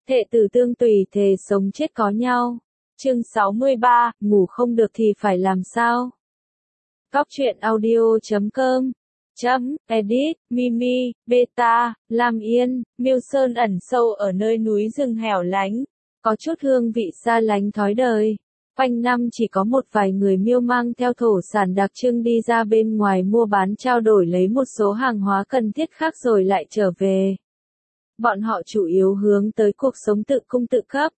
Thệ tử tương tùy thề sống chết có nhau. Chương 63, ngủ không được thì phải làm sao? Cóc truyện audio.com Edit, Mimi, Beta, Lam Yên, Miêu Sơn ẩn sâu ở nơi núi rừng hẻo lánh, có chút hương vị xa lánh thói đời. Quanh năm chỉ có một vài người Miêu mang theo thổ sản đặc trưng đi ra bên ngoài mua bán trao đổi lấy một số hàng hóa cần thiết khác rồi lại trở về. Bọn họ chủ yếu hướng tới cuộc sống tự cung tự cấp.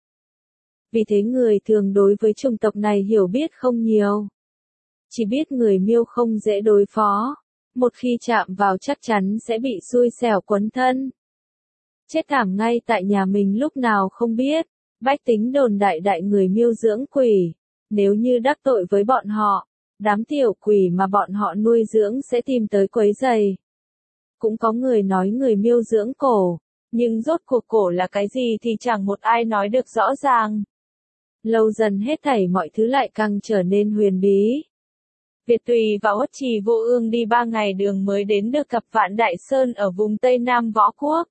Vì thế người thường đối với chủng tộc này hiểu biết không nhiều. Chỉ biết người Miêu không dễ đối phó. Một khi chạm vào chắc chắn sẽ bị xui xẻo quấn thân. Chết thảm ngay tại nhà mình lúc nào không biết. Bách tính đồn đại người Miêu dưỡng quỷ. Nếu như đắc tội với bọn họ, đám tiểu quỷ mà bọn họ nuôi dưỡng sẽ tìm tới quấy rầy. Cũng có người nói người Miêu dưỡng cổ. Nhưng rốt cuộc cổ là cái gì thì chẳng một ai nói được rõ ràng. Lâu dần hết thảy mọi thứ lại càng trở nên huyền bí. Việt Tùy và Uất Trì Vô Ương đi 3 ngày đường mới đến được cập Vạn Đại Sơn ở vùng Tây Nam Võ Quốc.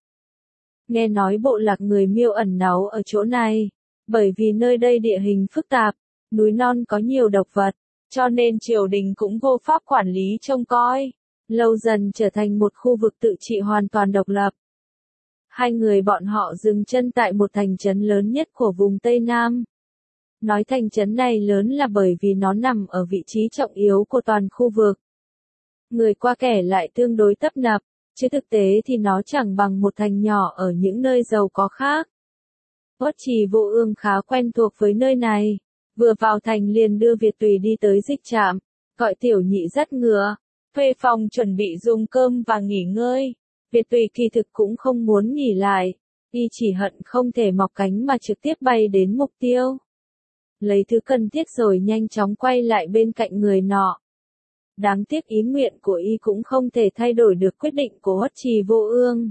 Nghe nói bộ lạc người Miêu ẩn náu ở chỗ này, bởi vì nơi đây địa hình phức tạp, núi non có nhiều độc vật, cho nên triều đình cũng vô pháp quản lý trông coi. Lâu dần trở thành một khu vực tự trị hoàn toàn độc lập. Hai người bọn họ dừng chân tại một thành trấn lớn nhất của vùng Tây Nam. Nói thành trấn này lớn là bởi vì nó nằm ở vị trí trọng yếu của toàn khu vực. Người qua kẻ lại tương đối tấp nập, chứ thực tế thì nó chẳng bằng một thành nhỏ ở những nơi giàu có khác. Uất Trì Vô Ương khá quen thuộc với nơi này, vừa vào thành liền đưa Việt Tùy đi tới dịch trạm, gọi Tiểu Nhị dắt ngựa, thuê phòng chuẩn bị dùng cơm và nghỉ ngơi. Việt Tùy kỳ thực cũng không muốn nghỉ lại, y chỉ hận không thể mọc cánh mà trực tiếp bay đến mục tiêu. Lấy thứ cần thiết rồi nhanh chóng quay lại bên cạnh người nọ. Đáng tiếc ý nguyện của y cũng không thể thay đổi được quyết định của Uất Trì Vô Ương.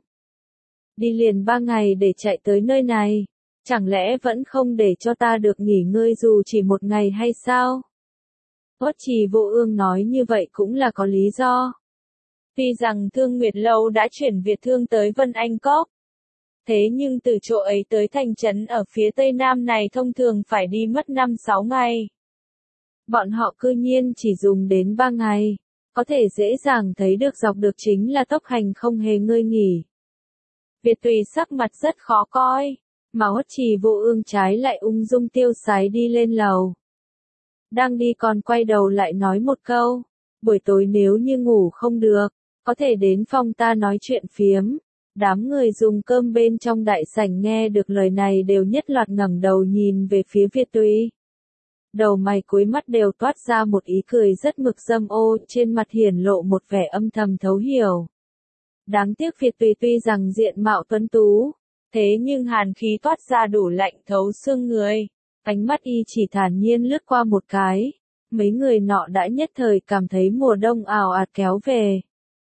Đi liền 3 ngày để chạy tới nơi này, chẳng lẽ vẫn không để cho ta được nghỉ ngơi dù chỉ một ngày hay sao? Uất Trì Vô Ương nói như vậy cũng là có lý do. Tuy rằng Thương Nguyệt Lâu đã chuyển Việt Thương tới Vân Anh Cốc. Thế nhưng từ chỗ ấy tới thành trấn ở phía tây nam này thông thường phải đi mất 5-6 ngày. Bọn họ cư nhiên chỉ dùng đến 3 ngày. Có thể dễ dàng thấy được dọc được chính là tốc hành không hề ngơi nghỉ. Việt Tùy sắc mặt rất khó coi. Mà Uất Trì Vô Ương trái lại ung dung tiêu sái đi lên lầu. Đang đi còn quay đầu lại nói một câu. Buổi tối nếu như ngủ không được, có thể đến phòng ta nói chuyện phiếm. Đám người dùng cơm bên trong đại sảnh nghe được lời này đều nhất loạt ngẩng đầu nhìn về phía Việt Tùy. Đầu mày cuối mắt đều toát ra một ý cười rất mực dâm ô, trên mặt hiển lộ một vẻ âm thầm thấu hiểu. Đáng tiếc Việt Tùy tuy rằng diện mạo tuấn tú, thế nhưng hàn khí toát ra đủ lạnh thấu xương người. Ánh mắt y chỉ thản nhiên lướt qua một cái, mấy người nọ đã nhất thời cảm thấy mùa đông ào ạt kéo về.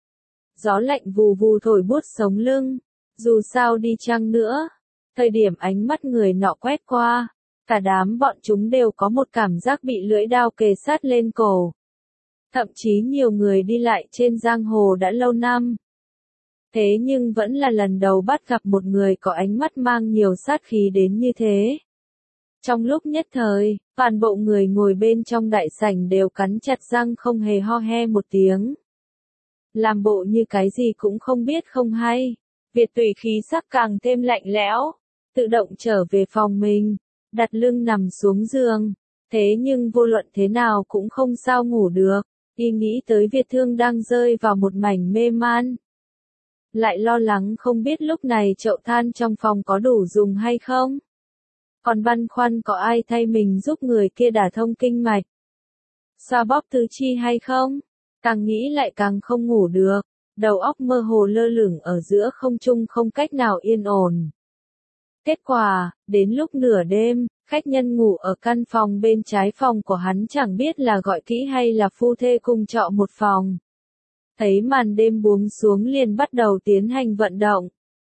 Gió lạnh vù vù thổi buốt sống lưng, dù sao đi chăng nữa, thời điểm ánh mắt người nọ quét qua, cả đám bọn chúng đều có một cảm giác bị lưỡi dao kề sát lên cổ. Thậm chí nhiều người đi lại trên giang hồ đã lâu năm. Thế nhưng vẫn là lần đầu bắt gặp một người có ánh mắt mang nhiều sát khí đến như thế. Trong lúc nhất thời, toàn bộ người ngồi bên trong đại sảnh đều cắn chặt răng không hề ho he một tiếng. Làm bộ như cái gì cũng không biết không hay. Việt Tùy khí sắc càng thêm lạnh lẽo, tự động trở về phòng mình, đặt lưng nằm xuống giường. Thế nhưng vô luận thế nào cũng không sao ngủ được, y nghĩ tới Việt Thương đang rơi vào một mảnh mê man. Lại lo lắng không biết lúc này chậu than trong phòng có đủ dùng hay không. Còn băn khoăn có ai thay mình giúp người kia đả thông kinh mạch, xoa bóp tứ chi hay không. Càng nghĩ lại càng không ngủ được, đầu óc mơ hồ lơ lửng ở giữa không trung không cách nào yên ổn. Kết quả, đến lúc nửa đêm, khách nhân ngủ ở căn phòng bên trái phòng của hắn chẳng biết là gọi kỹ hay là phu thê cùng trọ một phòng. Thấy màn đêm buông xuống liền bắt đầu tiến hành vận động.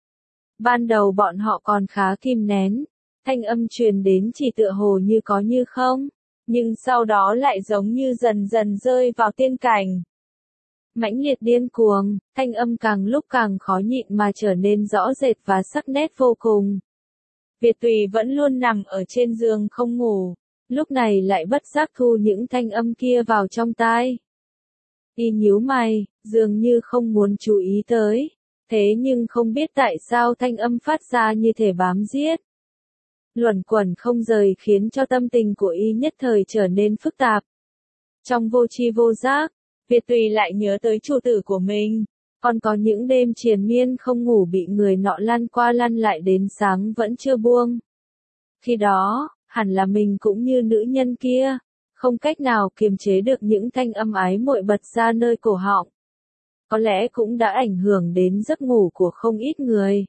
Ban đầu bọn họ còn khá kìm nén, thanh âm truyền đến chỉ tựa hồ như có như không. Nhưng sau đó lại giống như dần dần rơi vào tiên cảnh. Mãnh liệt điên cuồng, thanh âm càng lúc càng khó nhịn mà trở nên rõ rệt và sắc nét vô cùng. Việt Tùy vẫn luôn nằm ở trên giường không ngủ, lúc này lại bất giác thu những thanh âm kia vào trong tai. Y nhíu mày, dường như không muốn chú ý tới, thế nhưng không biết tại sao thanh âm phát ra như thể bám giết. Luẩn quẩn không rời khiến cho tâm tình của Y nhất thời trở nên phức tạp. Trong vô tri vô giác, Việt Tùy lại nhớ tới chủ tử của mình, còn có những đêm triền miên không ngủ bị người nọ lăn qua lăn lại đến sáng vẫn chưa buông. Khi đó, hẳn là mình cũng như nữ nhân kia, không cách nào kiềm chế được những thanh âm ái muội bật ra nơi cổ họng. Có lẽ cũng đã ảnh hưởng đến giấc ngủ của không ít người.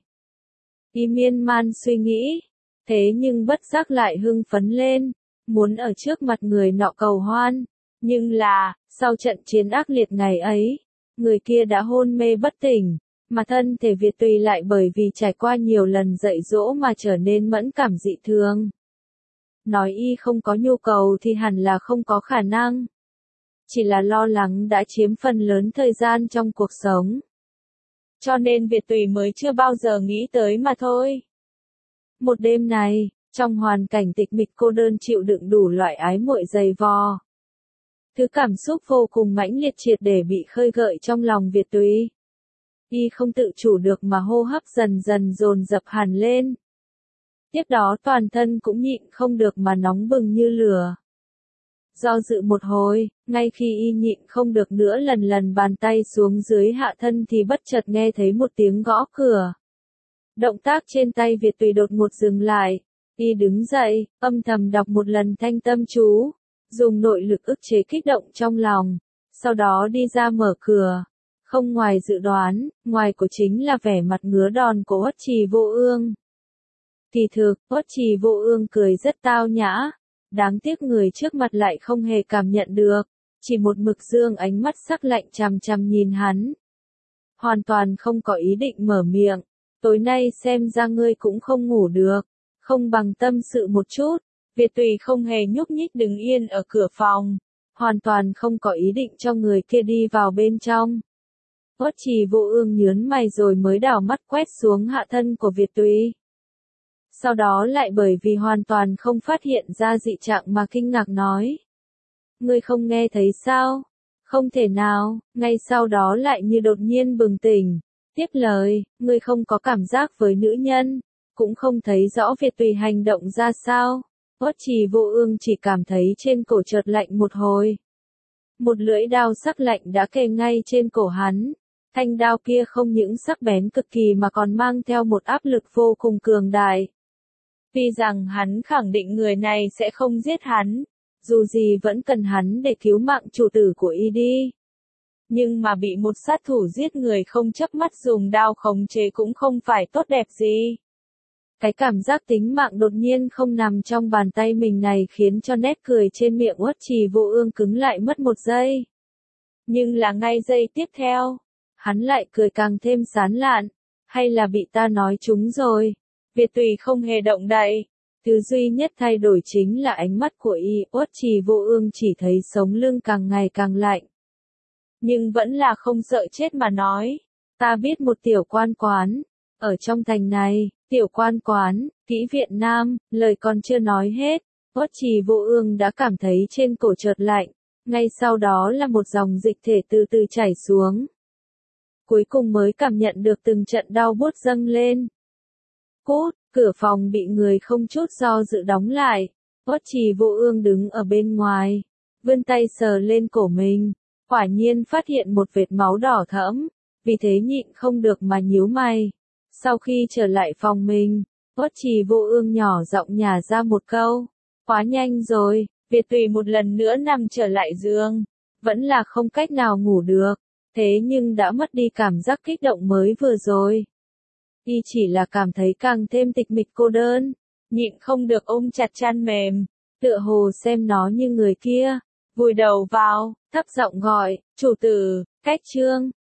Y miên man suy nghĩ, thế nhưng bất giác lại hưng phấn lên, muốn ở trước mặt người nọ cầu hoan. Nhưng là, sau trận chiến ác liệt ngày ấy, người kia đã hôn mê bất tỉnh, mà thân thể Việt Tùy lại bởi vì trải qua nhiều lần dạy dỗ mà trở nên mẫn cảm dị thường. Nói Y không có nhu cầu thì hẳn là không có khả năng. Chỉ là lo lắng đã chiếm phần lớn thời gian trong cuộc sống. Cho nên Việt Tùy mới chưa bao giờ nghĩ tới mà thôi. Một đêm này, trong hoàn cảnh tịch mịch cô đơn chịu đựng đủ loại ái muội dày vò. Thứ cảm xúc vô cùng mãnh liệt triệt để bị khơi gợi trong lòng Việt Tùy. Y không tự chủ được mà hô hấp dần dần dồn dập hẳn lên. Tiếp đó toàn thân cũng nhịn không được mà nóng bừng như lửa. Do dự một hồi, ngay khi Y nhịn không được nữa lần lần bàn tay xuống dưới hạ thân thì bất chợt nghe thấy một tiếng gõ cửa. Động tác trên tay Việt Tùy đột ngột dừng lại. Y đứng dậy, âm thầm đọc một lần thanh tâm chú, dùng nội lực ức chế kích động trong lòng, sau đó đi ra mở cửa. Không ngoài dự đoán, ngoài của chính là vẻ mặt ngứa đòn của Uất Trì Vô Ương. Kỳ thực, Uất Trì Vô Ương cười rất tao nhã, đáng tiếc người trước mặt lại không hề cảm nhận được, chỉ một mực dương ánh mắt sắc lạnh chằm chằm nhìn hắn. Hoàn toàn không có ý định mở miệng, tối nay xem ra ngươi cũng không ngủ được, không bằng tâm sự một chút. Việt Tùy không hề nhúc nhích đứng yên ở cửa phòng, hoàn toàn không có ý định cho người kia đi vào bên trong. Uất Trì Vô Ương nhớn mày rồi mới đảo mắt quét xuống hạ thân của Việt Tùy. Sau đó lại bởi vì hoàn toàn không phát hiện ra dị trạng mà kinh ngạc nói. Ngươi không nghe thấy sao? Không thể nào, ngay sau đó lại như đột nhiên bừng tỉnh. Tiếp lời, ngươi không có cảm giác với nữ nhân, cũng không thấy rõ Việt Tùy hành động ra sao. Uất Trì Vô Ương chỉ cảm thấy trên cổ chợt lạnh một hồi. Một lưỡi đao sắc lạnh đã kề ngay trên cổ hắn. Thanh đao kia không những sắc bén cực kỳ mà còn mang theo một áp lực vô cùng cường đại. Tuy rằng hắn khẳng định người này sẽ không giết hắn, dù gì vẫn cần hắn để cứu mạng chủ tử của Y đi. Nhưng mà bị một sát thủ giết người không chớp mắt dùng đao khống chế cũng không phải tốt đẹp gì. Cái cảm giác tính mạng đột nhiên không nằm trong bàn tay mình này khiến cho nét cười trên miệng Uất Trì Vô Ương cứng lại mất một giây. Nhưng là ngay giây tiếp theo, hắn lại cười càng thêm sán lạn, hay là bị ta nói trúng rồi. Việt Tùy không hề động đậy, thứ duy nhất thay đổi chính là ánh mắt của Y. Uất Trì Vô Ương chỉ thấy sống lưng càng ngày càng lạnh. Nhưng vẫn là không sợ chết mà nói, ta biết một tiểu quan quán, ở trong thành này. Tiểu quan quán, kỹ viện Nam, lời còn chưa nói hết, Uất Trì Vô Ương đã cảm thấy trên cổ chợt lạnh, ngay sau đó là một dòng dịch thể từ từ chảy xuống. Cuối cùng mới cảm nhận được từng trận đau buốt dâng lên. Cút, cửa phòng bị người không chút do dự đóng lại, Uất Trì Vô Ương đứng ở bên ngoài, vươn tay sờ lên cổ mình, quả nhiên phát hiện một vệt máu đỏ thẫm, vì thế nhịn không được mà nhíu mày. Sau khi trở lại phòng mình, Uất Trì Vô Ương nhỏ giọng nhả ra một câu. Quá nhanh rồi, Việt Tùy một lần nữa nằm trở lại giường. Vẫn là không cách nào ngủ được, thế nhưng đã mất đi cảm giác kích động mới vừa rồi. Y chỉ là cảm thấy càng thêm tịch mịch cô đơn, nhịn không được ôm chặt chăn mềm, tựa hồ xem nó như người kia, vùi đầu vào, thấp giọng gọi, chủ tử, cách chương.